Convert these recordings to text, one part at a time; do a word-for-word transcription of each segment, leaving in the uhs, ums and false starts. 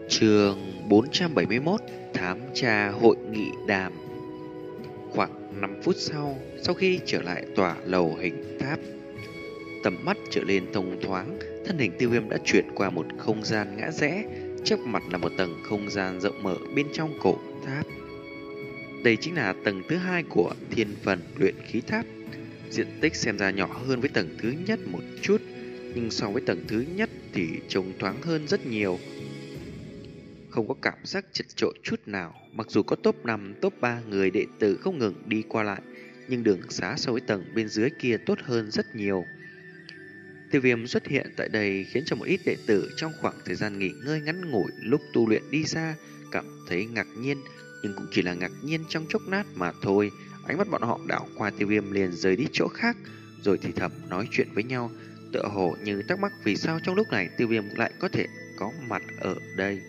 Chương bốn trăm bảy mươi mốt. Thám tra hội nghị đàm. Khoảng năm phút sau, sau khi trở lại tòa lầu hình tháp, tầm mắt trở lên thông thoáng, thân hình Tiêu Viêm đã chuyển qua một không gian ngã rẽ, trước mặt là một tầng không gian rộng mở bên trong cổ tháp. Đây chính là tầng thứ hai của thiên phần luyện khí tháp. Diện tích xem ra nhỏ hơn với tầng thứ nhất một chút, nhưng so với tầng thứ nhất thì trông thoáng hơn rất nhiều. Không có cảm giác chật chội chút nào. Mặc dù có top năm, top ba người đệ tử không ngừng đi qua lại, nhưng đường xá so với tầng bên dưới kia tốt hơn rất nhiều. Tiêu Viêm xuất hiện tại đây khiến cho một ít đệ tử trong khoảng thời gian nghỉ ngơi ngắn ngủi lúc tu luyện đi xa cảm thấy ngạc nhiên, nhưng cũng chỉ là ngạc nhiên trong chốc lát mà thôi. Ánh mắt bọn họ đảo qua Tiêu Viêm liền rời đi chỗ khác, rồi thì thầm nói chuyện với nhau, tựa hồ như thắc mắc vì sao trong lúc này Tiêu Viêm lại có thể có mặt ở đây.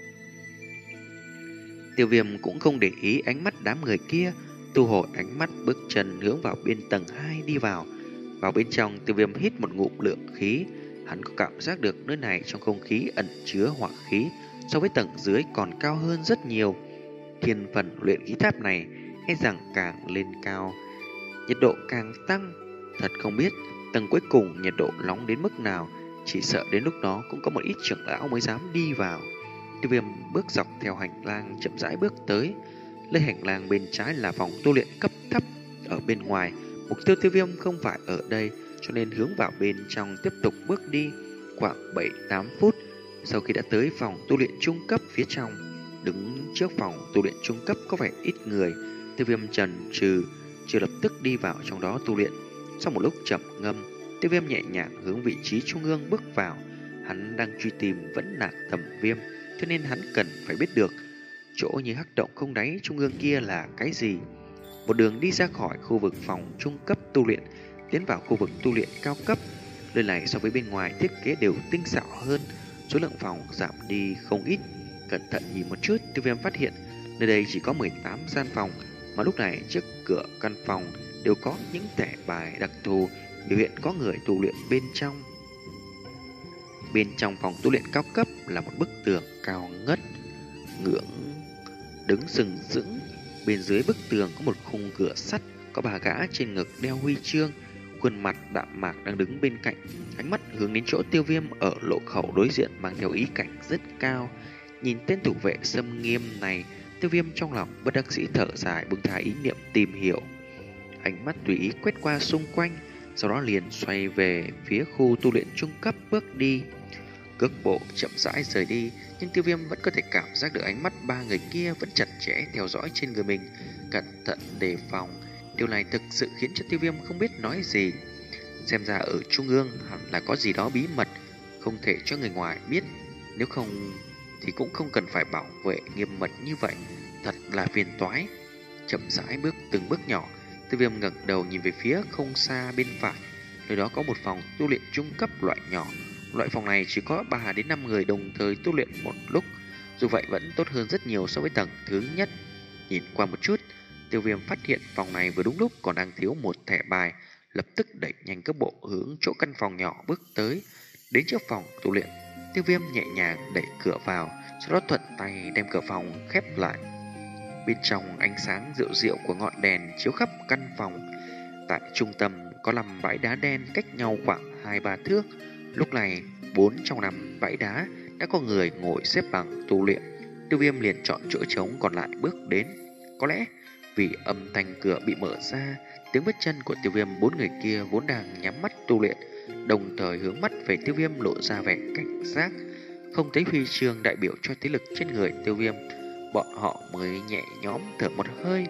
Tiêu Viêm cũng không để ý ánh mắt đám người kia, thu hồi ánh mắt bước chân hướng vào bên tầng hai đi vào. Vào bên trong, Tiêu Viêm hít một ngụm lượng khí, hắn có cảm giác được nơi này trong không khí ẩn chứa hỏa khí, so với tầng dưới còn cao hơn rất nhiều. Thiên phần luyện khí tháp này e rằng càng lên cao, nhiệt độ càng tăng. Thật không biết tầng cuối cùng nhiệt độ nóng đến mức nào, chỉ sợ đến lúc đó cũng có một ít trưởng lão mới dám đi vào. Tiêu Viêm bước dọc theo hành lang chậm rãi bước tới. Lên hành lang bên trái là phòng tu luyện cấp thấp. Ở bên ngoài, mục tiêu Tiêu Viêm không phải ở đây, cho nên hướng vào bên trong tiếp tục bước đi. Khoảng bảy tám phút, sau khi đã tới phòng tu luyện trung cấp phía trong, đứng trước phòng tu luyện trung cấp có vẻ ít người, Tiêu Viêm chần chừ chưa lập tức đi vào trong đó tu luyện. Sau một lúc chậm ngâm, Tiêu Viêm nhẹ nhàng hướng vị trí trung ương bước vào. Hắn đang truy tìm vẫn là Tầm Viêm, cho nên hắn cần phải biết được chỗ như hắc động không đáy trung ương kia là cái gì. Một đường đi ra khỏi khu vực phòng trung cấp tu luyện, tiến vào khu vực tu luyện cao cấp. Nơi này so với bên ngoài thiết kế đều tinh xảo hơn, số lượng phòng giảm đi không ít. Cẩn thận nhìn một chút, Tiêu Viêm phát hiện nơi đây chỉ có mười tám gian phòng, mà lúc này trước cửa căn phòng đều có những thẻ bài đặc thù biểu hiện có người tu luyện bên trong. Bên trong phòng tu luyện cao cấp là một bức tường cao ngất, ngưỡng đứng sừng sững. Bên dưới bức tường có một khung cửa sắt, có bà gã trên ngực đeo huy chương, khuôn mặt đạm mạc đang đứng bên cạnh, ánh mắt hướng đến chỗ Tiêu Viêm ở lộ khẩu đối diện mang theo ý cảnh rất cao. Nhìn tên thủ vệ xâm nghiêm này, Tiêu Viêm trong lòng bất đắc dĩ thở dài, buông tha ý niệm tìm hiểu. Ánh mắt tùy ý quét qua xung quanh, sau đó liền xoay về phía khu tu luyện trung cấp bước đi. Cước bộ chậm rãi rời đi, nhưng Tiêu Viêm vẫn có thể cảm giác được ánh mắt ba người kia vẫn chặt chẽ theo dõi trên người mình, cẩn thận đề phòng. Điều này thực sự khiến cho Tiêu Viêm không biết nói gì. Xem ra ở trung ương hẳn là có gì đó bí mật, không thể cho người ngoài biết. Nếu không thì cũng không cần phải bảo vệ nghiêm mật như vậy, thật là phiền toái. Chậm rãi bước từng bước nhỏ, Tiêu Viêm ngẩng đầu nhìn về phía không xa bên phải. Nơi đó có một phòng tu luyện trung cấp loại nhỏ. Loại phòng này chỉ có ba đến năm người đồng thời tu luyện một lúc, dù vậy vẫn tốt hơn rất nhiều so với tầng thứ nhất. Nhìn qua một chút, Tiêu Viêm phát hiện phòng này vừa đúng lúc còn đang thiếu một thẻ bài, lập tức đẩy nhanh cước bộ hướng chỗ căn phòng nhỏ bước tới. Đến trước phòng tu luyện, Tiêu Viêm nhẹ nhàng đẩy cửa vào, sau đó thuận tay đem cửa phòng khép lại. Bên trong ánh sáng rượu rượu của ngọn đèn chiếu khắp căn phòng. Tại trung tâm có năm bãi đá đen cách nhau khoảng hai ba thước. Lúc này, bốn trong năm bãi đá đã có người ngồi xếp bằng tu luyện. Tiêu Viêm liền chọn chỗ trống còn lại bước đến. Có lẽ vì âm thanh cửa bị mở ra, tiếng bước chân của Tiêu Viêm, bốn người kia vốn đang nhắm mắt tu luyện, đồng thời hướng mắt về Tiêu Viêm lộ ra vẻ cảnh giác. Không thấy huy chương đại biểu cho thế lực trên người Tiêu Viêm, bọn họ mới nhẹ nhõm thở một hơi.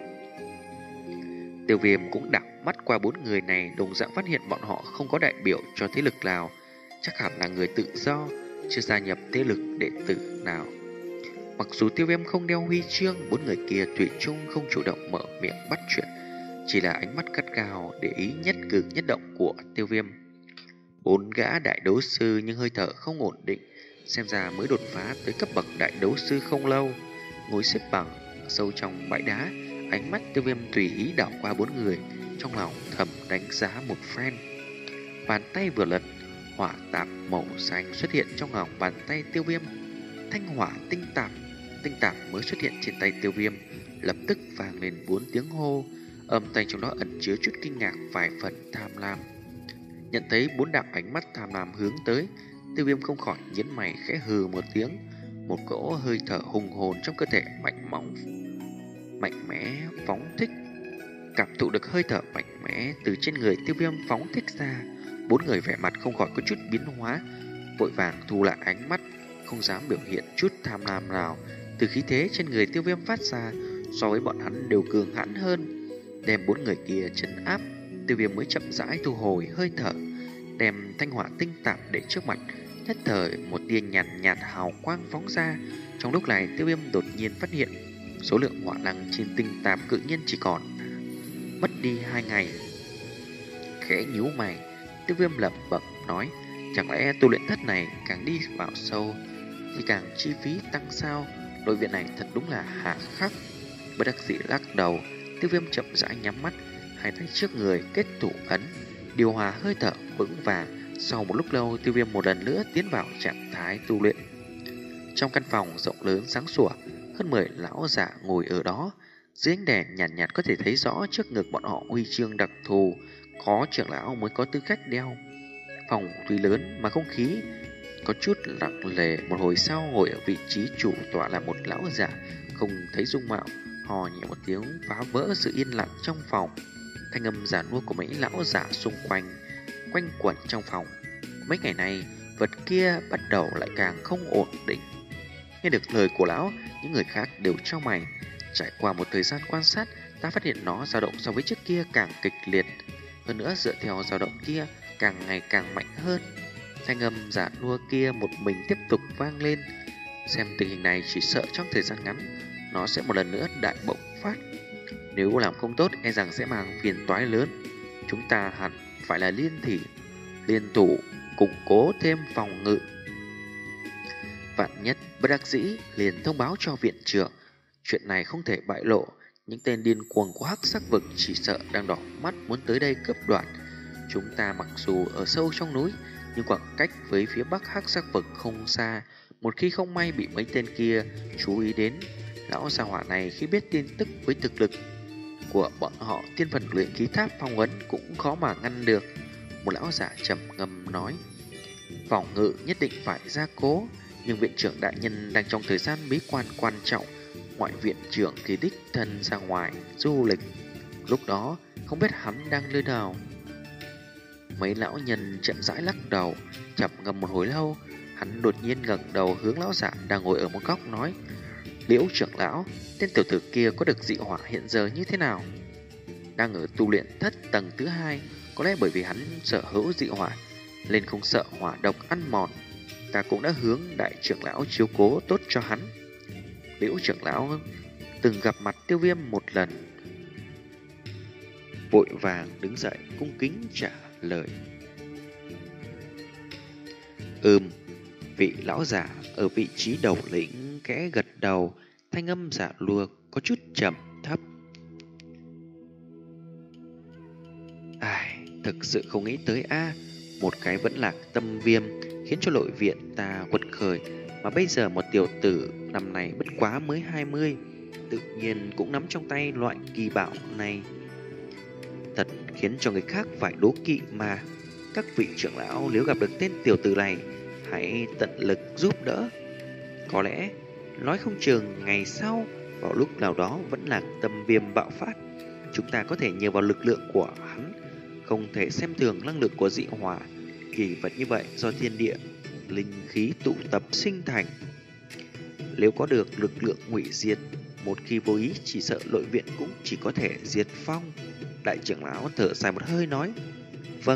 Tiêu Viêm cũng đảo mắt qua bốn người này, đồng dạng phát hiện bọn họ không có đại biểu cho thế lực nào, chắc hẳn là người tự do, chưa gia nhập thế lực đệ tử nào. Mặc dù Tiêu Viêm không đeo huy chương, bốn người kia thủy chung không chủ động mở miệng bắt chuyện, chỉ là ánh mắt gắt gao để ý nhất cử nhất động của Tiêu Viêm. Bốn gã đại đấu sư nhưng hơi thở không ổn định, xem ra mới đột phá tới cấp bậc đại đấu sư không lâu. Ngồi xếp bằng sâu trong bãi đá, ánh mắt Tiêu Viêm tùy ý đảo qua bốn người, trong lòng thầm đánh giá một phen. Bàn tay vừa lật, hỏa tạp màu xanh xuất hiện trong lòng bàn tay Tiêu Viêm. Thanh hỏa tinh tạp tinh tạp mới xuất hiện trên tay Tiêu Viêm, lập tức vang lên bốn tiếng hô, âm thanh trong đó ẩn chứa chút kinh ngạc vài phần tham lam. Nhận thấy bốn đạo ánh mắt tham lam hướng tới, Tiêu Viêm không khỏi nhếch mày khẽ hừ một tiếng, một cỗ hơi thở hùng hồn trong cơ thể mạnh mỏng, mạnh mẽ phóng thích. Cảm thụ được hơi thở mạnh mẽ từ trên người Tiêu Viêm phóng thích ra, bốn người vẻ mặt không khỏi có chút biến hóa, vội vàng thu lại ánh mắt, không dám biểu hiện chút tham lam nào. Từ khí thế trên người Tiêu Viêm phát ra, so với bọn hắn đều cường hãn hơn, đem bốn người kia trấn áp. Tiêu Viêm mới chậm rãi thu hồi hơi thở, đem thanh hỏa tinh tạp để trước mặt. Nhất thời một tia nhàn nhạt, nhạt hào quang phóng ra. Trong lúc này Tiêu Viêm đột nhiên phát hiện số lượng hỏa năng trên tinh tạp cự nhiên chỉ còn mất đi hai ngày. Khẽ nhíu mày, Tiêu Viêm lẩm bẩm nói: chẳng lẽ tu luyện thất này càng đi vào sâu thì càng chi phí tăng sao? Đội viện này thật đúng là hà khắc. Bất đắc dĩ lắc đầu, Tiêu Viêm chậm rãi nhắm mắt, hai tay trước người kết thủ ấn, điều hòa hơi thở vững vàng. Sau một lúc lâu, Tiêu Viêm một lần nữa tiến vào trạng thái tu luyện. Trong căn phòng rộng lớn sáng sủa, hơn mười lão giả ngồi ở đó. Dưới ánh đèn nhàn nhạt, nhạt có thể thấy rõ trước ngực bọn họ huy chương đặc thù, có trưởng lão mới có tư cách đeo. Phòng tuy lớn mà không khí có chút lặng lề. Một hồi sau, ngồi ở vị trí chủ tọa là một lão giả không thấy dung mạo, hò nhẹ một tiếng phá vỡ sự yên lặng trong phòng. Thanh âm giản mua của mấy lão giả xung quanh quanh quẩn trong phòng. Mấy ngày nay, vật kia bắt đầu lại càng không ổn định. Nghe được lời của lão, những người khác đều trao mày. Trải qua một thời gian quan sát, ta phát hiện nó dao động so với trước kia càng kịch liệt. Hơn nữa, dựa theo dao động kia càng ngày càng mạnh hơn. Thanh âm giả nua kia một mình tiếp tục vang lên. Xem tình hình này, chỉ sợ trong thời gian ngắn nó sẽ một lần nữa đại bộc phát. Nếu làm không tốt, e rằng sẽ mang phiền toái lớn. Chúng ta hẳn phải là liên thị liên thủ củng cố thêm phòng ngự. Vạn nhất bất đắc dĩ liền thông báo cho viện trưởng. Chuyện này không thể bại lộ. Những tên điên cuồng của hắc sắc vực chỉ sợ đang đỏ mắt muốn tới đây cướp đoạt. Chúng ta mặc dù ở sâu trong núi, nhưng khoảng cách với phía bắc hắc sắc vực không xa. Một khi không may bị mấy tên kia chú ý đến, lão gia hỏa này khi biết tin tức với thực lực của bọn họ, tiên phần luyện khí tháp phong ấn cũng khó mà ngăn được. Một lão giả trầm ngâm nói: phòng ngự nhất định phải gia cố, nhưng viện trưởng đại nhân đang trong thời gian bí quan quan trọng. Ngoại viện trưởng thì đích thân ra ngoài du lịch, lúc đó không biết hắn đang nơi nào. Mấy lão nhân chậm rãi lắc đầu, chậm ngâm một hồi lâu. Hắn đột nhiên ngẩng đầu hướng lão giả đang ngồi ở một góc nói: Liễu trưởng lão, tên tiểu tử kia có được dị hỏa hiện giờ như thế nào? Đang ở tu luyện thất tầng thứ hai. Có lẽ bởi vì hắn sở hữu dị hỏa nên không sợ hỏa độc ăn mòn. Ta cũng đã hướng đại trưởng lão chiếu cố tốt cho hắn. Liễu trưởng lão từng gặp mặt Tiêu Viêm một lần, vội vàng đứng dậy cung kính trả lời: Ừm. Vị lão giả ở vị trí đầu lĩnh kẽ gật đầu, thanh âm giả lùa có chút trầm thấp: Ai, thực sự không nghĩ tới a, một cái vẫn lạc tâm viêm khiến cho nội viện ta quật khởi, mà bây giờ một tiểu tử năm nay bất quá mới hai mươi, tự nhiên cũng nắm trong tay loại kỳ bảo này. Thật khiến cho người khác phải đố kỵ mà. Các vị trưởng lão nếu gặp được tên tiểu tử này, hãy tận lực giúp đỡ. Có lẽ nói không chừng ngày sau vào lúc nào đó vẫn là tâm viêm bạo phát, chúng ta có thể nhờ vào lực lượng của hắn. Không thể xem thường năng lực của dị hỏa, kỳ vật như vậy do thiên địa linh khí tụ tập sinh thành. Nếu có được lực lượng hủy diệt, một khi vô ý chỉ sợ nội viện cũng chỉ có thể diệt phong. Đại trưởng lão thở dài một hơi nói: Vâng.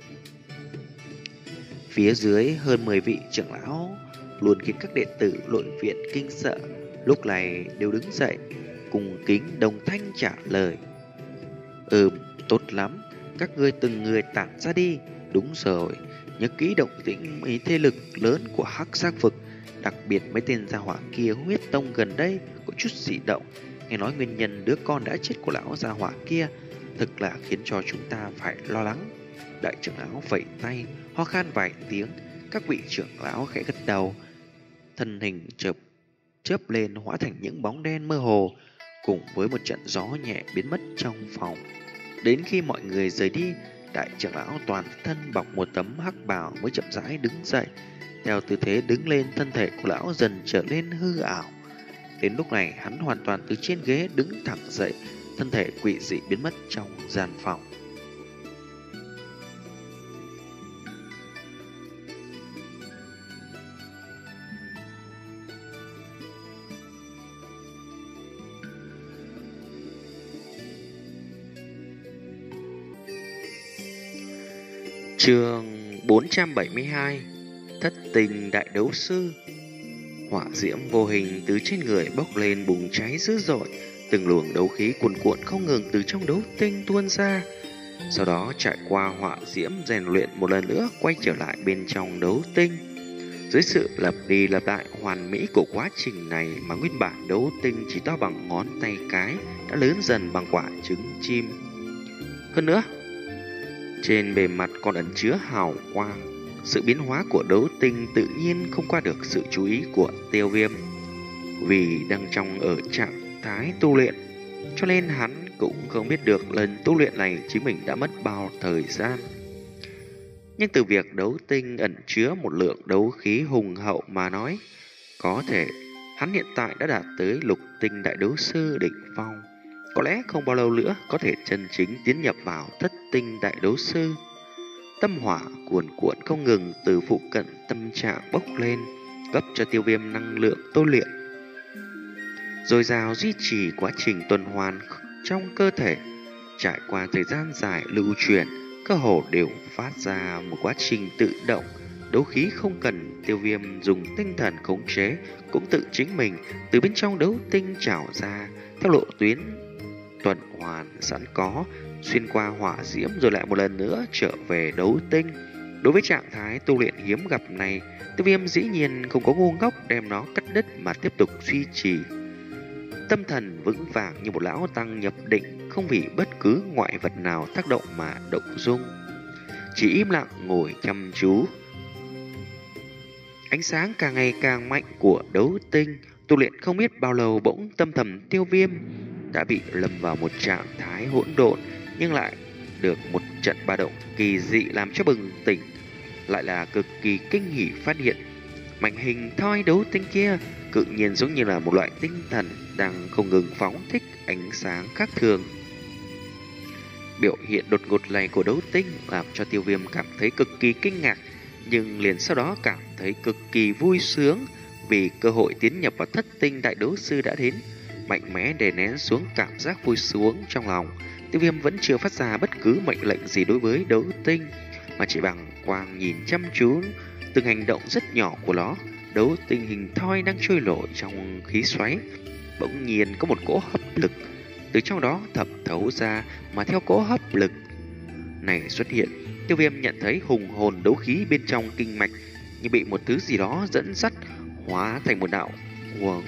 Phía dưới hơn mười vị trưởng lão luôn khiến các đệ tử nội viện kinh sợ, lúc này đều đứng dậy cùng kính đồng thanh trả lời: Ừm, tốt lắm, các ngươi từng người tản ra đi. Đúng rồi, nhớ kỹ động tĩnh mấy thế lực lớn của hắc sắc vực, đặc biệt mấy tên gia hỏa kia huyết tông gần đây có chút dị động. Nghe nói nguyên nhân đứa con đã chết của lão gia hỏa kia thực là khiến cho chúng ta phải lo lắng. Đại trưởng lão vẫy tay, ho khan vài tiếng. Các vị trưởng lão khẽ gật đầu, thân hình chợt chớp lên hóa thành những bóng đen mơ hồ, cùng với một trận gió nhẹ biến mất trong phòng. Đến khi mọi người rời đi, đại trưởng lão toàn thân bọc một tấm hắc bào mới chậm rãi đứng dậy. Theo tư thế đứng lên, thân thể của lão dần trở nên hư ảo. Đến lúc này, hắn hoàn toàn từ trên ghế đứng thẳng dậy, thân thể quỷ dị biến mất trong gian phòng. Chương bốn trăm bảy mươi hai. Thất tình đại đấu sư. Hỏa diễm vô hình từ trên người bốc lên bùng cháy dữ dội, từng luồng đấu khí cuồn cuộn không ngừng từ trong đấu tinh tuôn ra. Sau đó trải qua hỏa diễm rèn luyện một lần nữa, quay trở lại bên trong đấu tinh. Dưới sự lặp đi lặp lại hoàn mỹ của quá trình này mà nguyên bản đấu tinh chỉ to bằng ngón tay cái đã lớn dần bằng quả trứng chim. Hơn nữa, trên bề mặt còn ẩn chứa hào quang. Sự biến hóa của đấu tinh tự nhiên không qua được sự chú ý của Tiêu Viêm. Vì đang trong ở trạng thái tu luyện, cho nên hắn cũng không biết được lần tu luyện này chính mình đã mất bao thời gian. Nhưng từ việc đấu tinh ẩn chứa một lượng đấu khí hùng hậu mà nói, có thể hắn hiện tại đã đạt tới lục tinh đại đấu sư đỉnh phong. Có lẽ không bao lâu nữa có thể chân chính tiến nhập vào thất tinh đại đấu sư. Tâm hỏa cuồn cuộn không ngừng từ phụ cận tâm trạng bốc lên, cấp cho Tiêu Viêm năng lượng tu luyện, dồi dào duy trì quá trình tuần hoàn trong cơ thể. Trải qua thời gian dài lưu truyền, cơ hồ đều phát ra một quá trình tự động. Đấu khí không cần Tiêu Viêm dùng tinh thần khống chế, cũng tự chính mình từ bên trong đấu tinh trào ra theo lộ tuyến tuần hoàn sẵn có, xuyên qua hỏa diễm rồi lại một lần nữa trở về đấu tinh. Đối với trạng thái tu luyện hiếm gặp này, Tiêu Viêm dĩ nhiên không có ngu ngốc đem nó cắt đứt mà tiếp tục duy trì. Tâm thần vững vàng như một lão tăng nhập định, không vì bất cứ ngoại vật nào tác động mà động dung, chỉ im lặng ngồi chăm chú. Ánh sáng càng ngày càng mạnh của đấu tinh, tu luyện không biết bao lâu bỗng tâm thần Tiêu Viêm đã bị lâm vào một trạng thái hỗn độn, nhưng lại được một trận ba động kỳ dị làm cho bừng tỉnh. Lại là cực kỳ kinh hỉ phát hiện mảnh hình thoi đấu tinh kia tự nhiên giống như là một loại tinh thần đang không ngừng phóng thích ánh sáng khác thường. Biểu hiện đột ngột này của đấu tinh làm cho Tiêu Viêm cảm thấy cực kỳ kinh ngạc, nhưng liền sau đó cảm thấy cực kỳ vui sướng vì cơ hội tiến nhập vào thất tinh đại đấu sư đã đến. Mạnh mẽ đè nén xuống cảm giác vui sướng trong lòng, Tiêu Viêm vẫn chưa phát ra bất cứ mệnh lệnh gì đối với đấu tinh, mà chỉ bằng quang nhìn chăm chú từng hành động rất nhỏ của nó. Đấu tinh hình thoi đang trôi nổi trong khí xoáy, bỗng nhiên có một cỗ hấp lực từ trong đó thẩm thấu ra, mà theo cỗ hấp lực này xuất hiện, Tiêu Viêm nhận thấy hùng hồn đấu khí bên trong kinh mạch như bị một thứ gì đó dẫn dắt, hóa thành một đạo nguồn,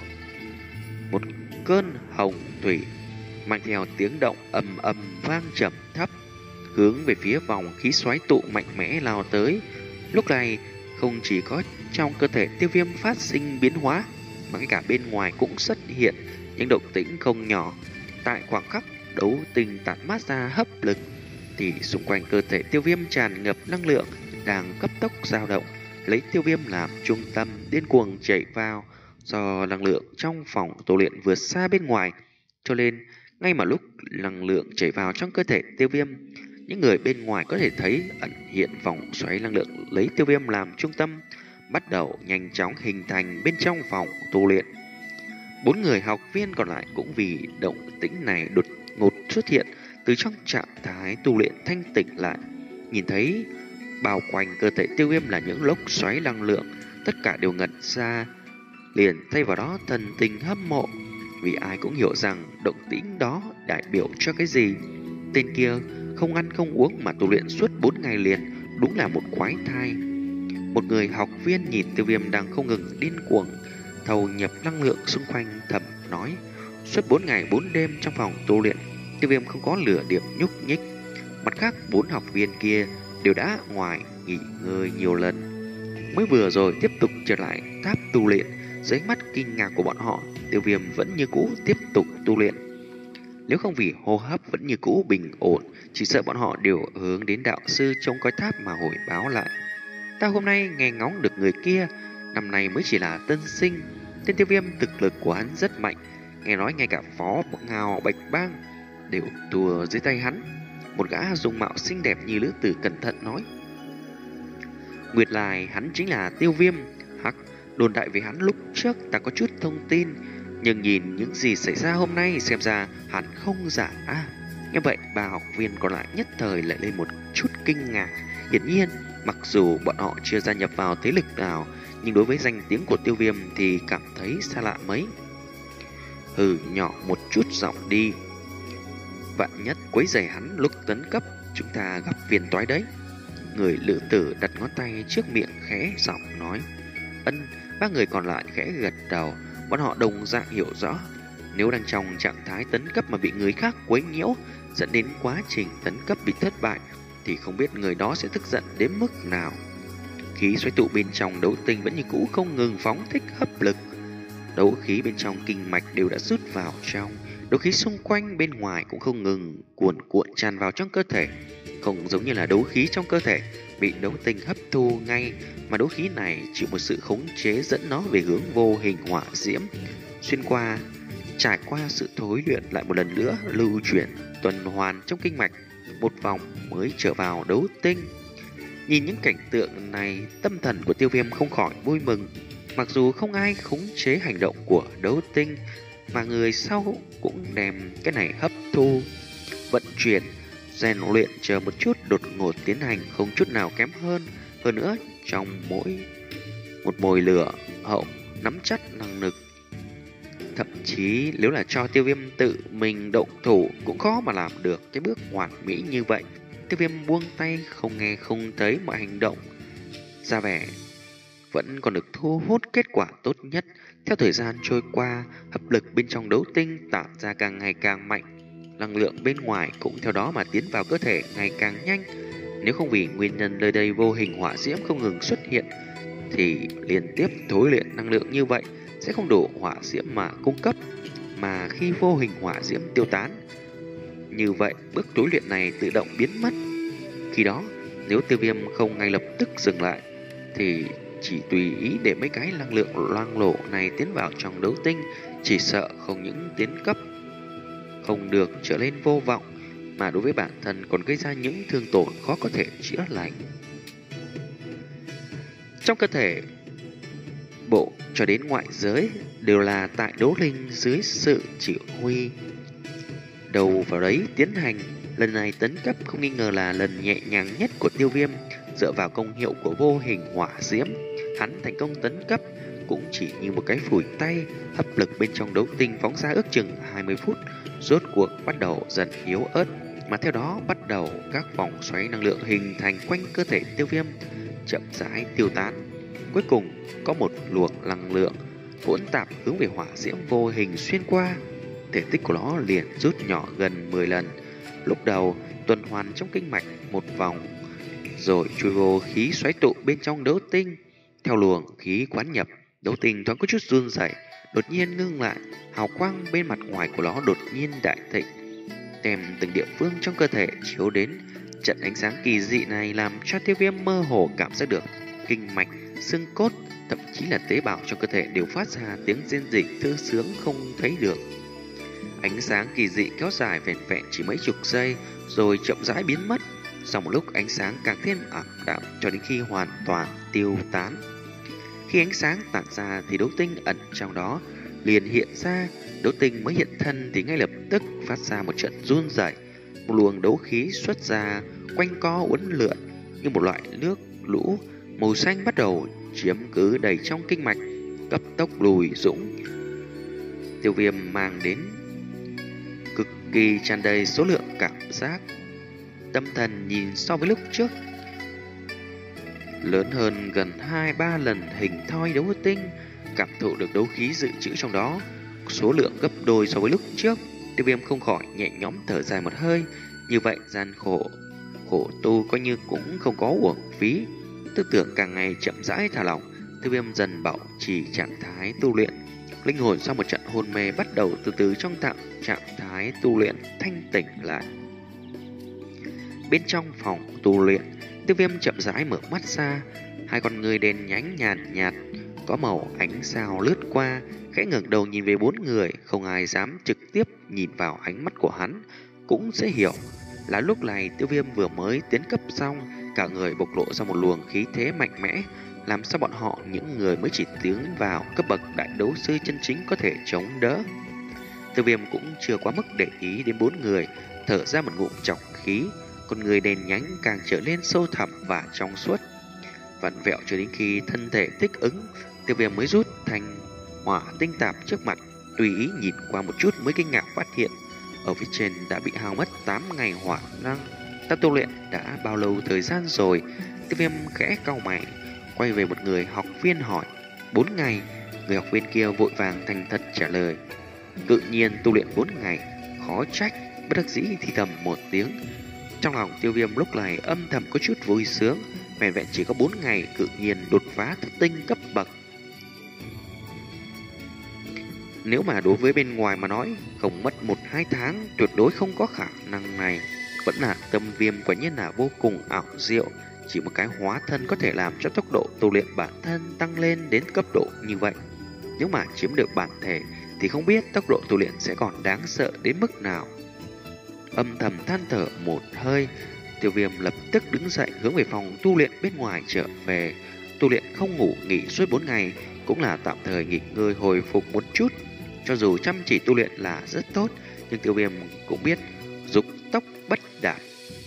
một cơn hồng thủy mang theo tiếng động ầm ầm vang trầm thấp, hướng về phía vòng khí xoáy tụ mạnh mẽ lao tới. Lúc này không chỉ có trong cơ thể Tiêu Viêm phát sinh biến hóa, mà ngay cả bên ngoài cũng xuất hiện những động tĩnh không nhỏ. Tại khoảng khắc đấu tinh tản mát ra hấp lực, thì xung quanh cơ thể Tiêu Viêm tràn ngập năng lượng đang cấp tốc dao động, lấy Tiêu Viêm làm trung tâm điên cuồng chạy vào. Do năng lượng trong phòng tu luyện vượt xa bên ngoài, cho nên ngay mà lúc năng lượng chảy vào trong cơ thể Tiêu Viêm, những người bên ngoài có thể thấy ẩn hiện vòng xoáy năng lượng lấy Tiêu Viêm làm trung tâm bắt đầu nhanh chóng hình thành bên trong phòng tu luyện. Bốn người học viên còn lại cũng vì động tĩnh này đột ngột xuất hiện từ trong trạng thái tu luyện thanh tỉnh lại, nhìn thấy bao quanh cơ thể Tiêu Viêm là những lốc xoáy năng lượng, tất cả đều ngẩn ra, liền thay vào đó thần tình hâm mộ, vì ai cũng hiểu rằng động tĩnh đó đại biểu cho cái gì. Tên kia không ăn không uống mà tu luyện suốt bốn ngày liền, đúng là một quái thai. Một người học viên nhìn Tiêu Viêm đang không ngừng điên cuồng thâu nhập năng lượng xung quanh, thầm nói: suốt bốn ngày bốn đêm trong phòng tu luyện, Tiêu Viêm không có lửa điểm nhúc nhích. Mặt khác, bốn học viên kia đều đã ngoài nghỉ ngơi nhiều lần, mới vừa rồi tiếp tục trở lại tháp tu luyện. Dưới ánh mắt kinh ngạc của bọn họ, Tiêu Viêm vẫn như cũ tiếp tục tu luyện. Nếu không vì hô hấp vẫn như cũ bình ổn, chỉ sợ bọn họ đều hướng đến đạo sư trông coi tháp mà hồi báo lại. Ta hôm nay nghe ngóng được người kia, năm nay mới chỉ là tân sinh. Tên Tiêu Viêm thực lực của hắn rất mạnh, nghe nói ngay cả phó ngào Bạch Bang đều thua dưới tay hắn. Một gã dung mạo xinh đẹp như nữ tử cẩn thận nói. Nguyệt lai hắn chính là Tiêu Viêm. Hắc, đồn đại về hắn lúc trước ta có chút thông tin, nhưng nhìn những gì xảy ra hôm nay xem ra hắn không giả. À, như vậy ba học viên còn lại nhất thời lại lên một chút kinh ngạc. Hiển nhiên, mặc dù bọn họ chưa gia nhập vào thế lực nào, nhưng đối với danh tiếng của Tiêu Viêm thì cảm thấy xa lạ mấy. Hừ, nhỏ một chút giọng đi. Vạn nhất quấy rầy hắn lúc tấn cấp, chúng ta gặp phiền toái đấy. Người lữ tử đặt ngón tay trước miệng khẽ giọng nói. Ân, ba người còn lại khẽ gật đầu. Bọn họ đồng dạng hiểu rõ, nếu đang trong trạng thái tấn cấp mà bị người khác quấy nhiễu, dẫn đến quá trình tấn cấp bị thất bại, thì không biết người đó sẽ tức giận đến mức nào. Khí xoáy tụ bên trong đấu tinh vẫn như cũ không ngừng phóng thích hấp lực. Đấu khí bên trong kinh mạch đều đã rút vào trong, đấu khí xung quanh bên ngoài cũng không ngừng cuồn cuộn tràn vào trong cơ thể. Không giống như là đấu khí trong cơ thể bị đấu tinh hấp thu ngay, mà đấu khí này chịu một sự khống chế dẫn nó về hướng vô hình hỏa diễm, xuyên qua, trải qua sự thối luyện lại một lần nữa lưu chuyển tuần hoàn trong kinh mạch, một vòng mới trở vào đấu tinh. Nhìn những cảnh tượng này, tâm thần của Tiêu Viêm không khỏi vui mừng. Mặc dù không ai khống chế hành động của đấu tinh, mà người sau cũng đem cái này hấp thu, vận chuyển, rèn luyện chờ một chút đột ngột tiến hành không chút nào kém hơn. Hơn nữa, trong mỗi một mồi lửa hậu nắm chắc năng lực. Thậm chí nếu là cho Tiêu Viêm tự mình động thủ cũng khó mà làm được cái bước hoàn mỹ như vậy. Tiêu Viêm buông tay không nghe không thấy mọi hành động, ra vẻ vẫn còn được thu hút kết quả tốt nhất. Theo thời gian trôi qua, hấp lực bên trong đấu tinh tạo ra càng ngày càng mạnh, năng lượng bên ngoài cũng theo đó mà tiến vào cơ thể ngày càng nhanh. Nếu không vì nguyên nhân nơi đây vô hình hỏa diễm không ngừng xuất hiện, thì liên tiếp thối luyện năng lượng như vậy sẽ không đủ hỏa diễm mà cung cấp. Mà khi vô hình hỏa diễm tiêu tán, như vậy bước thối luyện này tự động biến mất. Khi đó, nếu Tiêu Viêm không ngay lập tức dừng lại, thì chỉ tùy ý để mấy cái năng lượng loang lổ này tiến vào trong đấu tinh, chỉ sợ không những tiến cấp không được trở lên vô vọng, mà đối với bản thân còn gây ra những thương tổn khó có thể chữa lành. Trong cơ thể bộ cho đến ngoại giới đều là tại đấu linh dưới sự chỉ huy đầu vào đấy tiến hành. Lần này tấn cấp không nghi ngờ là lần nhẹ nhàng nhất của Tiêu Viêm. Dựa vào công hiệu của vô hình hỏa diễm, hắn thành công tấn cấp cũng chỉ như một cái phủi tay. Hấp lực bên trong đấu tinh phóng ra ước chừng hai mươi phút, rốt cuộc bắt đầu dần yếu ớt, mà theo đó bắt đầu các vòng xoáy năng lượng hình thành quanh cơ thể Tiêu Viêm, chậm rãi tiêu tán. Cuối cùng có một luồng năng lượng hỗn tạp hướng về hỏa diễm vô hình xuyên qua, thể tích của nó liền rút nhỏ gần mười lần. Lúc đầu tuần hoàn trong kinh mạch một vòng, rồi chui vô khí xoáy tụ bên trong đấu tinh. Theo luồng khí quán nhập, đấu tinh thoáng có chút run rẩy, đột nhiên ngưng lại, hào quang bên mặt ngoài của nó đột nhiên đại thịnh, đem từng địa phương trong cơ thể chiếu đến. Trận ánh sáng kỳ dị này làm cho Tiêu Viêm mơ hồ cảm giác được kinh mạch, xương cốt, thậm chí là tế bào trong cơ thể đều phát ra tiếng rên rỉ thư sướng không thấy được. Ánh sáng kỳ dị kéo dài vẻn vẹn chỉ mấy chục giây, rồi chậm rãi biến mất. Sau một lúc ánh sáng càng thêm ảm đạm cho đến khi hoàn toàn tiêu tán. Khi ánh sáng tản ra thì đấu tinh ẩn trong đó liền hiện ra. Đấu tinh mới hiện thân thì ngay lập tức phát ra một trận run rẩy. Một luồng đấu khí xuất ra, quanh co uốn lượn như một loại nước lũ màu xanh bắt đầu chiếm cứ đầy trong kinh mạch, cấp tốc lùi dũng. Tiêu Viêm mang đến cực kỳ tràn đầy số lượng cảm giác. Tâm thần nhìn so với lúc trước lớn hơn gần hai ba lần hình thoi đấu tinh, cảm thụ được đấu khí dự trữ trong đó số lượng gấp đôi so với lúc trước. Tiêu Viêm không khỏi nhẹ nhõm thở dài một hơi. Như vậy gian khổ khổ tu coi như cũng không có uổng phí. Tư tưởng càng ngày chậm rãi thả lỏng, Tiêu Viêm dần bảo trì trạng thái tu luyện. Linh hồn sau một trận hôn mê bắt đầu từ từ trong tạm trạng thái tu luyện thanh tỉnh lại. Bên trong phòng tu luyện, Tiêu Viêm chậm rãi mở mắt ra, hai con người đèn nhánh nhàn nhạt, có màu ánh sao lướt qua, khẽ ngẩng đầu nhìn về bốn người, không ai dám trực tiếp nhìn vào ánh mắt của hắn, cũng dễ hiểu là lúc này Tiêu Viêm vừa mới tiến cấp xong, cả người bộc lộ ra một luồng khí thế mạnh mẽ, làm sao bọn họ những người mới chỉ tiến vào cấp bậc đại đấu sư chân chính có thể chống đỡ. Tiêu Viêm cũng chưa quá mức để ý đến bốn người, thở ra một ngụm trọc khí, con người đèn nhánh càng trở nên sâu thẳm và trong suốt, vặn vẹo cho đến khi thân thể thích ứng. Tiêu Viêm mới rút thành hỏa tinh tạp trước mặt, tùy ý nhìn qua một chút mới kinh ngạc phát hiện ở phía trên đã bị hao mất tám ngày hỏa năng. Ta tu luyện đã bao lâu thời gian rồi? Tiêu Viêm khẽ cau mày, quay về một người học viên hỏi. Bốn ngày. Người học viên kia vội vàng thành thật trả lời. Tự nhiên tu luyện bốn ngày, khó trách. Bất đắc dĩ thì thầm một tiếng. Trong lòng Tiêu Viêm lúc này âm thầm có chút vui sướng, vẹn vẹn chỉ có bốn ngày tự nhiên đột phá thất tinh cấp bậc. Nếu mà đối với bên ngoài mà nói, không mất một hai tháng, tuyệt đối không có khả năng này. Vẫn là tâm Viêm quả nhiên là vô cùng ảo diệu, chỉ một cái hóa thân có thể làm cho tốc độ tu luyện bản thân tăng lên đến cấp độ như vậy. Nếu mà chiếm được bản thể thì không biết tốc độ tu luyện sẽ còn đáng sợ đến mức nào. Âm thầm than thở một hơi, Tiêu Viêm lập tức đứng dậy hướng về phòng tu luyện bên ngoài trở về. Tu luyện không ngủ nghỉ suốt bốn ngày cũng là tạm thời nghỉ ngơi hồi phục một chút. Cho dù chăm chỉ tu luyện là rất tốt, nhưng Tiêu Viêm cũng biết dục tốc bất đạt.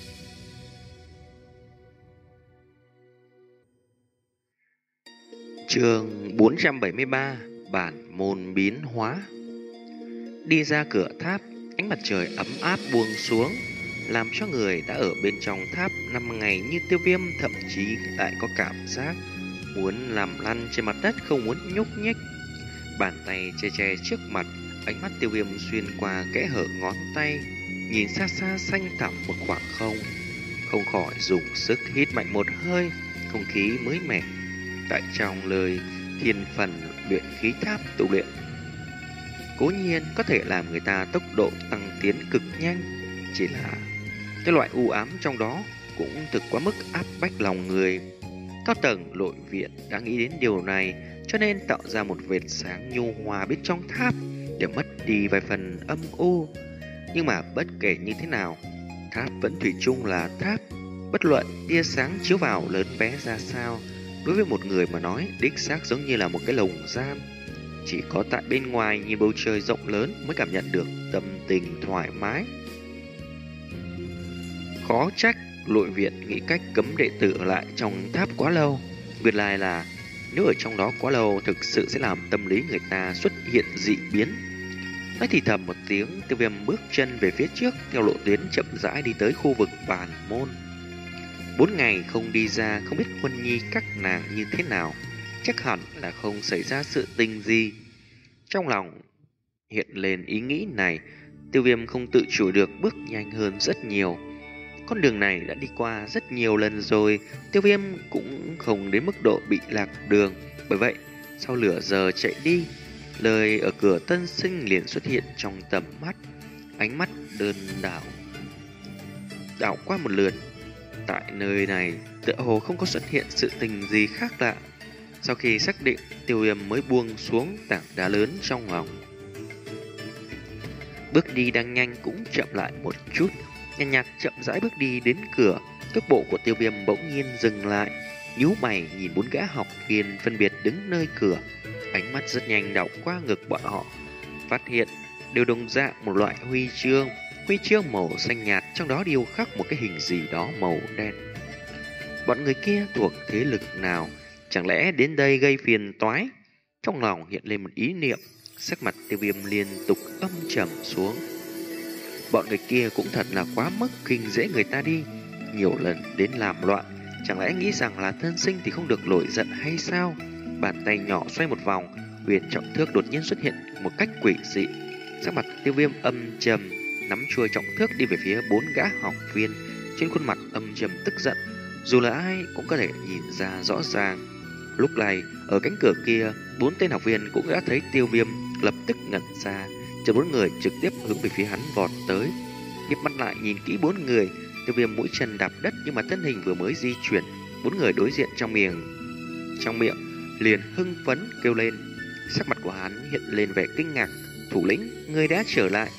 Chương bốn trăm bảy mươi ba, bản môn biến hóa. Đi ra cửa tháp, ánh mặt trời ấm áp buông xuống, làm cho người đã ở bên trong tháp năm ngày như Tiêu Viêm thậm chí lại có cảm giác muốn làm lăn trên mặt đất không muốn nhúc nhích. Bàn tay che che trước mặt, ánh mắt Tiêu Viêm xuyên qua kẽ hở ngón tay, nhìn xa xa xanh thẳm một khoảng không, không khỏi dùng sức hít mạnh một hơi không khí mới mẻ tại trong lời thiên phần luyện khí tháp tu luyện. Cố nhiên có thể làm người ta tốc độ tăng tiến cực nhanh, chỉ là cái loại u ám trong đó cũng thực quá mức áp bách lòng người. Cao tầng nội viện đã nghĩ đến điều này, cho nên tạo ra một vệt sáng nhu hòa bên trong tháp để mất đi vài phần âm u. Nhưng mà bất kể như thế nào, tháp vẫn thủy chung là tháp, bất luận tia sáng chiếu vào lớn bé ra sao, đối với một người mà nói đích xác giống như là một cái lồng giam. Chỉ có tại bên ngoài nhìn bầu trời rộng lớn mới cảm nhận được tâm tình thoải mái. Khó trách nội viện nghĩ cách cấm đệ tử ở lại trong tháp quá lâu. Nguyên lai là nếu ở trong đó quá lâu thực sự sẽ làm tâm lý người ta xuất hiện dị biến. Nói thì thầm một tiếng, Tiêu Viêm bước chân về phía trước theo lộ tuyến chậm rãi đi tới khu vực bàn môn. Bốn ngày không đi ra, không biết Huân Nhi các nàng như thế nào, chắc hẳn là không xảy ra sự tình gì. Trong lòng hiện lên ý nghĩ này, Tiêu Viêm không tự chủ được bước nhanh hơn rất nhiều. Con đường này đã đi qua rất nhiều lần rồi, Tiêu Viêm cũng không đến mức độ bị lạc đường. Bởi vậy, sau nửa giờ chạy đi, lời ở cửa tân sinh liền xuất hiện trong tầm mắt. Ánh mắt đơn đảo đảo qua một lượt. Tại nơi này, tựa hồ không có xuất hiện sự tình gì khác lạ. Sau khi xác định, Tiêu Viêm mới buông xuống tảng đá lớn trong lòng. Bước đi đang nhanh cũng chậm lại một chút, nhàn nhạt chậm rãi bước đi đến cửa. Cước bộ của Tiêu Viêm bỗng nhiên dừng lại, nhíu mày nhìn bốn gã học viên phân biệt đứng nơi cửa. Ánh mắt rất nhanh đảo qua ngực bọn họ, phát hiện đều đồng dạng một loại huy chương. Huy chương màu xanh nhạt, trong đó điêu khắc một cái hình gì đó màu đen. Bọn người kia thuộc thế lực nào? Chẳng lẽ đến đây gây phiền toái? Trong lòng hiện lên một ý niệm, sắc mặt Tiêu Viêm liên tục âm trầm xuống. Bọn người kia cũng thật là quá mức khinh dễ người ta đi, nhiều lần đến làm loạn. Chẳng lẽ nghĩ rằng là thân sinh thì không được nổi giận hay sao? Bàn tay nhỏ xoay một vòng, huyền trọng thước đột nhiên xuất hiện một cách quỷ dị. Sắc mặt Tiêu Viêm âm trầm, nắm chuôi trọng thước đi về phía bốn gã học viên. Trên khuôn mặt âm trầm tức giận, dù là ai cũng có thể nhìn ra rõ ràng. Lúc này, ở cánh cửa kia, bốn tên học viên cũng đã thấy Tiêu Viêm, lập tức ngẩn ra, chờ bốn người trực tiếp hướng về phía hắn vọt tới. Nhíp mắt lại nhìn kỹ bốn người, Tiêu Viêm mũi chân đạp đất nhưng mà thân hình vừa mới di chuyển, bốn người đối diện trong miệng, trong miệng liền hưng phấn kêu lên. Sắc mặt của hắn hiện lên vẻ kinh ngạc. Thủ lĩnh, người đã trở lại.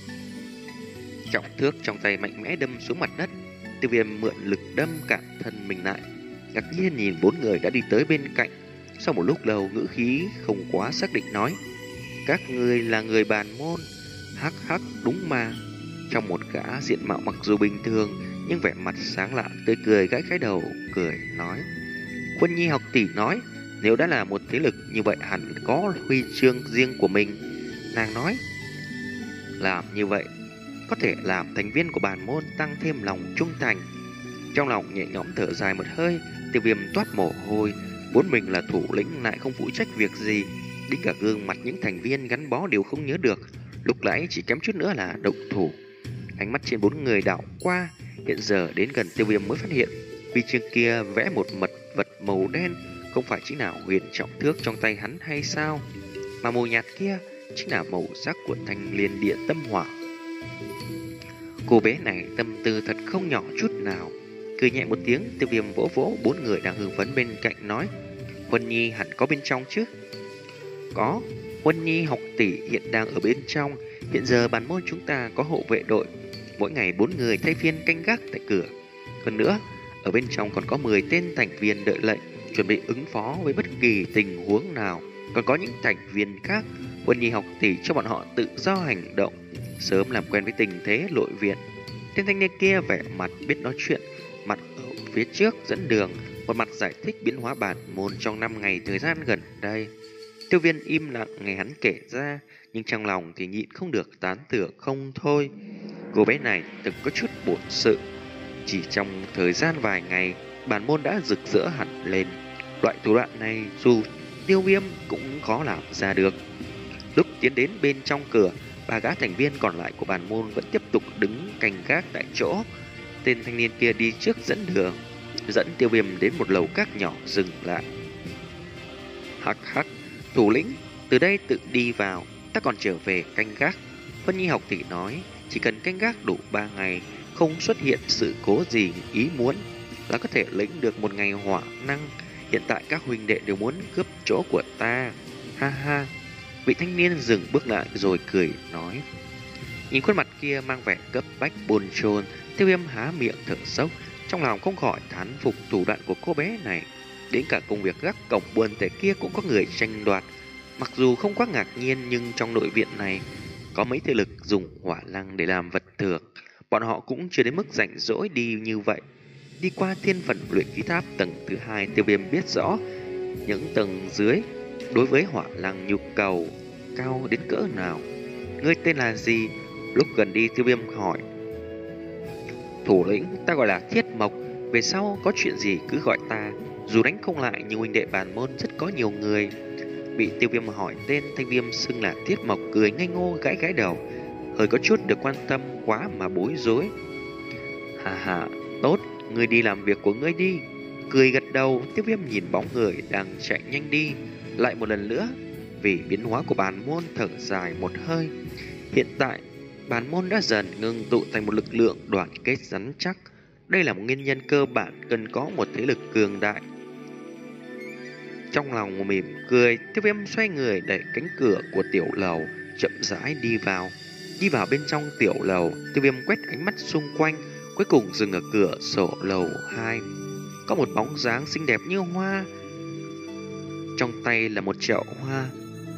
Trọng thước trong tay mạnh mẽ đâm xuống mặt đất. Tiêu Viêm mượn lực đâm cản thân mình lại, ngạc nhiên nhìn bốn người đã đi tới bên cạnh. Sau một lúc lâu, ngữ khí không quá xác định nói: các người là người bàn môn? Hắc hắc, đúng mà. Trong một gã diện mạo mặc dù bình thường nhưng vẻ mặt sáng lạ tươi cười gãi cái đầu cười nói: Quân Nhi học tỷ nói nếu đã là một thế lực như vậy hẳn có huy chương riêng của mình. Nàng nói làm như vậy có thể làm thành viên của bàn môn tăng thêm lòng trung thành. Trong lòng nhẹ nhõm thở dài một hơi, Tiêu Viêm toát mồ hôi. Vốn mình là thủ lĩnh lại không phụ trách việc gì, đến cả gương mặt những thành viên gắn bó đều không nhớ được. Lúc nãy chỉ kém chút nữa là động thủ. Ánh mắt trên bốn người đảo qua, hiện giờ đến gần Tiêu Viêm mới phát hiện huy chương kia vẽ một mật vật màu đen, không phải chính là huyền trọng thước trong tay hắn hay sao? Mà màu nhạt kia chính là màu sắc của thanh liên địa tâm hỏa. Cô bé này tâm tư thật không nhỏ chút nào. Cười nhẹ một tiếng, Tiêu Viêm vỗ vỗ bốn người đang hưng phấn bên cạnh nói: Huân Nhi hẳn có bên trong chứ? Có, Huân Nhi học tỷ hiện đang ở bên trong. Hiện giờ bản môn chúng ta có hộ vệ đội, mỗi ngày bốn người thay phiên canh gác tại cửa. Hơn nữa, ở bên trong còn có mười tên thành viên đợi lệnh, chuẩn bị ứng phó với bất kỳ tình huống nào. Còn có những thành viên khác, Huân Nhi học tỷ cho bọn họ tự do hành động, sớm làm quen với tình thế nội viện. Tên thanh niên kia vẻ mặt biết nói chuyện, mặt ở phía trước dẫn đường, một mặt giải thích biến hóa bản môn trong năm ngày thời gian gần đây. Tiêu Viên im lặng nghe hắn kể ra, nhưng trong lòng thì nhịn không được tán thưởng không thôi. Cô bé này từng có chút bổn sự, chỉ trong thời gian vài ngày, bản môn đã rực rỡ hẳn lên. Loại thủ đoạn này dù Tiêu Viêm cũng khó làm ra được. Lúc tiến đến bên trong cửa, ba gã thành viên còn lại của bản môn vẫn tiếp tục đứng canh gác tại chỗ. Tên thanh niên kia đi trước dẫn đường, dẫn Tiêu Viêm đến một lầu các nhỏ dừng lại. Hắc hắc, thủ lĩnh, từ đây tự đi vào, ta còn trở về canh gác. Vân Nhi học tỷ nói, chỉ cần canh gác đủ ba ngày, không xuất hiện sự cố gì ý muốn, là có thể lĩnh được một ngày hỏa năng. Hiện tại các huynh đệ đều muốn cướp chỗ của ta. Ha ha. Vị thanh niên dừng bước lại rồi cười nói. Nhìn khuôn mặt kia mang vẻ cấp bách bồn chồn, Tiêu Viêm há miệng thở sốc, trong lòng không khỏi thán phục thủ đoạn của cô bé này. Đến cả công việc gác cổng buồn tẻ kia cũng có người tranh đoạt. Mặc dù không quá ngạc nhiên, nhưng trong nội viện này có mấy thế lực dùng hỏa lăng để làm vật thường, bọn họ cũng chưa đến mức rảnh rỗi đi như vậy. Đi qua thiên phần luyện khí tháp tầng thứ hai, Tiêu Viêm biết rõ những tầng dưới đối với hỏa lăng nhu cầu cao đến cỡ nào. Ngươi tên là gì? Lúc gần đi, Tiêu Viêm hỏi. Thủ lĩnh, ta gọi là Thiết Mộc, về sau có chuyện gì cứ gọi ta. Dù đánh không lại nhưng huynh đệ bản môn rất có nhiều người. Bị Tiêu Viêm hỏi tên, Thanh Viêm xưng là Thiết Mộc cười ngây ngô gãi gãi đầu, hơi có chút được quan tâm quá mà bối rối. Hà hà, tốt, ngươi đi làm việc của ngươi đi. Cười gật đầu, Tiêu Viêm nhìn bóng người đang chạy nhanh đi, lại một lần nữa vì biến hóa của bản môn thở dài một hơi. Hiện tại bản môn đã dần ngưng tụ thành một lực lượng đoàn kết rắn chắc. Đây là một nguyên nhân cơ bản cần có một thế lực cường đại. Trong lòng mỉm cười, Tiêu Viêm xoay người đẩy cánh cửa của tiểu lầu, chậm rãi đi vào. Đi vào bên trong tiểu lầu, Tiêu Viêm quét ánh mắt xung quanh, cuối cùng dừng ở cửa sổ lầu hai. Có một bóng dáng xinh đẹp như hoa, trong tay là một chậu hoa.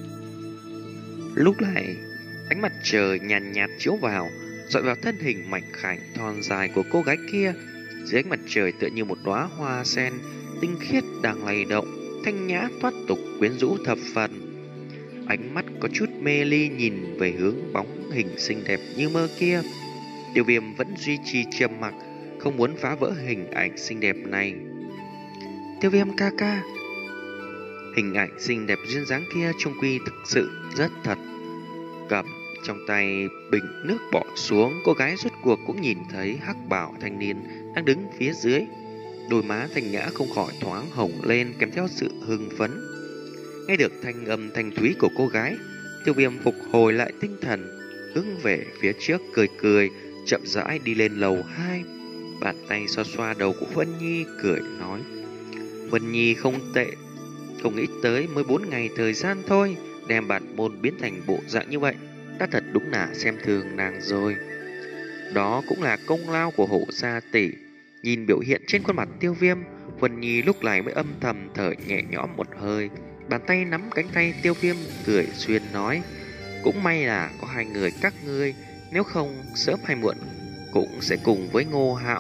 Lúc này ánh mặt trời nhàn nhạt, nhạt chiếu vào, dọi vào thân hình mảnh khảnh thon dài của cô gái kia. Dưới ánh mặt trời tựa như một đóa hoa sen tinh khiết đang lay động, thanh nhã thoát tục quyến rũ thập phần. Ánh mắt có chút mê ly nhìn về hướng bóng hình xinh đẹp như mơ kia. Tiêu Viêm vẫn duy trì trầm mặc, không muốn phá vỡ hình ảnh xinh đẹp này. Tiêu Viêm ca ca. Hình ảnh xinh đẹp duyên dáng kia trông quy thực sự rất thật. Cầm trong tay bình nước bỏ xuống, cô gái rốt cuộc cũng nhìn thấy hắc bảo thanh niên đang đứng phía dưới. Đôi má Thanh Nhã không khỏi thoáng hồng lên kèm theo sự hưng phấn. Nghe được thanh âm thanh thúy của cô gái, Tiêu Viêm phục hồi lại tinh thần, hướng về phía trước cười cười, chậm rãi đi lên lầu hai. Bàn tay xoa xoa đầu của Vân Nhi cười nói: Vân Nhi không tệ, không nghĩ tới mới bốn ngày thời gian thôi, đem bản môn biến thành bộ dạng như vậy, đã thật đúng là xem thường nàng rồi. Đó cũng là công lao của Hộ gia tỷ. Nhìn biểu hiện trên khuôn mặt Tiêu Viêm, Vân Nhi lúc này mới âm thầm thở nhẹ nhõm một hơi, bàn tay nắm cánh tay Tiêu Viêm cười xuyên nói: cũng may là có hai người các ngươi, nếu không sớm hay muộn cũng sẽ cùng với Ngô Hạo.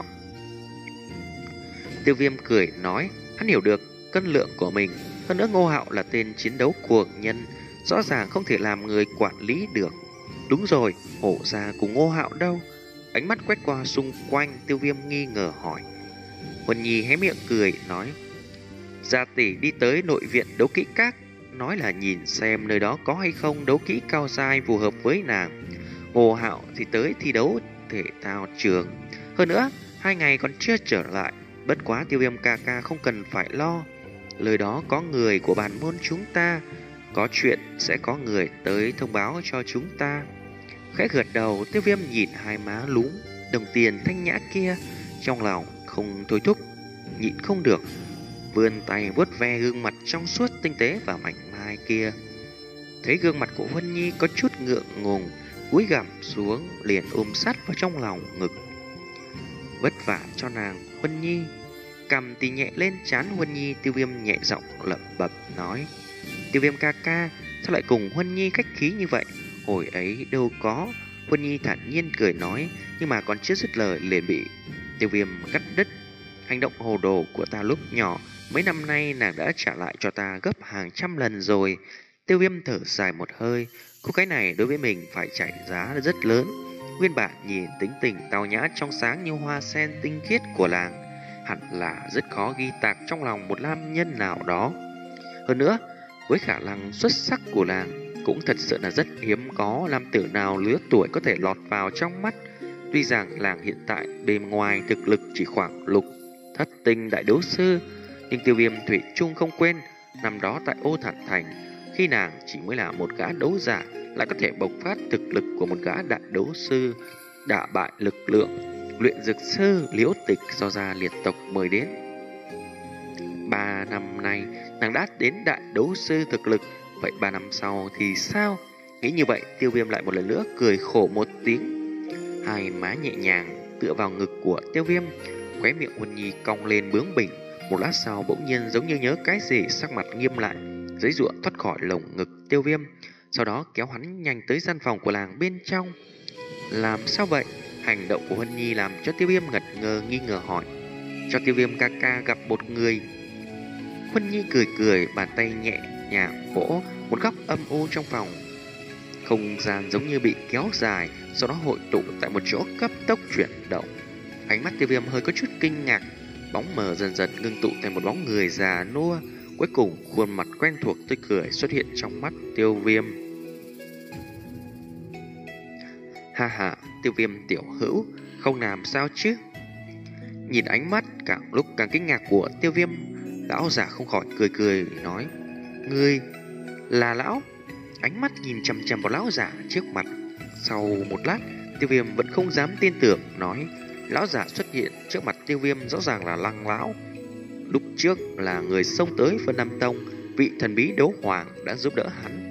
Tiêu Viêm cười nói, hắn hiểu được cân lượng của mình, hơn nữa Ngô Hạo là tên chiến đấu cuồng nhân, rõ ràng không thể làm người quản lý được. Đúng rồi, Hổ gia cùng Ngô Hạo đâu? Ánh mắt quét qua xung quanh, Tiêu Viêm nghi ngờ hỏi. Huân Nhi hé miệng cười nói, gia tỷ đi tới nội viện đấu kỹ các, nói là nhìn xem nơi đó có hay không đấu kỹ cao giai phù hợp với nàng. Ngô Hạo thì tới thi đấu thể thao trường. Hơn nữa, hai ngày còn chưa trở lại. Bất quá Tiêu Viêm ca ca không cần phải lo, lời đó có người của bản môn chúng ta, có chuyện sẽ có người tới thông báo cho chúng ta. Khẽ gật đầu, Tiêu Viêm nhìn hai má lúm đồng tiền thanh nhã kia, trong lòng không thôi thúc, nhịn không được, vươn tay vuốt ve gương mặt trong suốt tinh tế và mảnh mai kia. Thấy gương mặt của Vân Nhi có chút ngượng ngùng, cúi gằm xuống liền ôm sát vào trong lòng ngực. Vất vả cho nàng, Vân Nhi. Cầm tì nhẹ lên trán Vân Nhi, Tiêu Viêm nhẹ giọng lẩm bẩm nói, Tiêu Viêm ca ca, sao lại cùng Vân Nhi khách khí như vậy? Hồi ấy đâu có. Vân Nhi thản nhiên cười nói, nhưng mà còn chưa dứt lời liền bị Tiêu Viêm cắt đứt. Hành động hồ đồ của ta lúc nhỏ, mấy năm nay nàng đã trả lại cho ta gấp hàng trăm lần rồi. Tiêu Viêm thở dài một hơi, cô gái này đối với mình phải trả giá rất lớn. Nguyên bản nhìn tính tình tao nhã trong sáng như hoa sen tinh khiết của làng, hẳn là rất khó ghi tạc trong lòng một nam nhân nào đó. Hơn nữa, với khả năng xuất sắc của làng, cũng thật sự là rất hiếm có nam tử nào lứa tuổi có thể lọt vào trong mắt. Tuy rằng làng hiện tại bên ngoài thực lực chỉ khoảng lục thất tinh đại đấu sư, nhưng Tiêu Viêm thủy chung không quên năm đó tại Ô Thản Thành, khi nàng chỉ mới là một gã đấu giả lại có thể bộc phát thực lực của một gã đại đấu sư, đả bại lực lượng luyện dược sư Liễu Tịch do gia liệt tộc mời đến. Ba năm nay nàng đã đến đại đấu sư thực lực, vậy ba năm sau thì sao? Nghĩ như vậy, Tiêu Viêm lại một lần nữa cười khổ một tiếng. Hai má nhẹ nhàng tựa vào ngực của Tiêu Viêm, khóe miệng Huân Nhi cong lên bướng bỉnh. Một lát sau bỗng nhiên giống như nhớ cái gì, sắc mặt nghiêm lại, giãy giụa thoát khỏi lồng ngực Tiêu Viêm, sau đó kéo hắn nhanh tới gian phòng của làng bên trong. Làm sao vậy? Hành động của Huân Nhi làm cho Tiêu Viêm ngật ngơ nghi ngờ hỏi. Cho Tiêu Viêm ca ca gặp một người. Huân Nhi cười cười, bàn tay nhẹ nhàng vỗ một góc âm u trong phòng. Không gian giống như bị kéo dài, sau đó hội tụ tại một chỗ cấp tốc chuyển động. Ánh mắt Tiêu Viêm hơi có chút kinh ngạc, bóng mờ dần dần ngưng tụ thành một bóng người già nua. Cuối cùng khuôn mặt quen thuộc tươi cười xuất hiện trong mắt Tiêu Viêm. Ha ha, Tiêu Viêm tiểu hữu, không làm sao chứ? Nhìn ánh mắt càng lúc càng kinh ngạc của Tiêu Viêm, lão giả không khỏi cười cười nói, ngươi là lão? Ánh mắt nhìn chằm chằm vào lão giả trước mặt. Sau một lát, Tiêu Viêm vẫn không dám tin tưởng, nói, lão giả xuất hiện trước mặt Tiêu Viêm rõ ràng là Lăng lão. Lúc trước là người xông tới Vân Nam Tông, vị thần bí đấu hoàng đã giúp đỡ hắn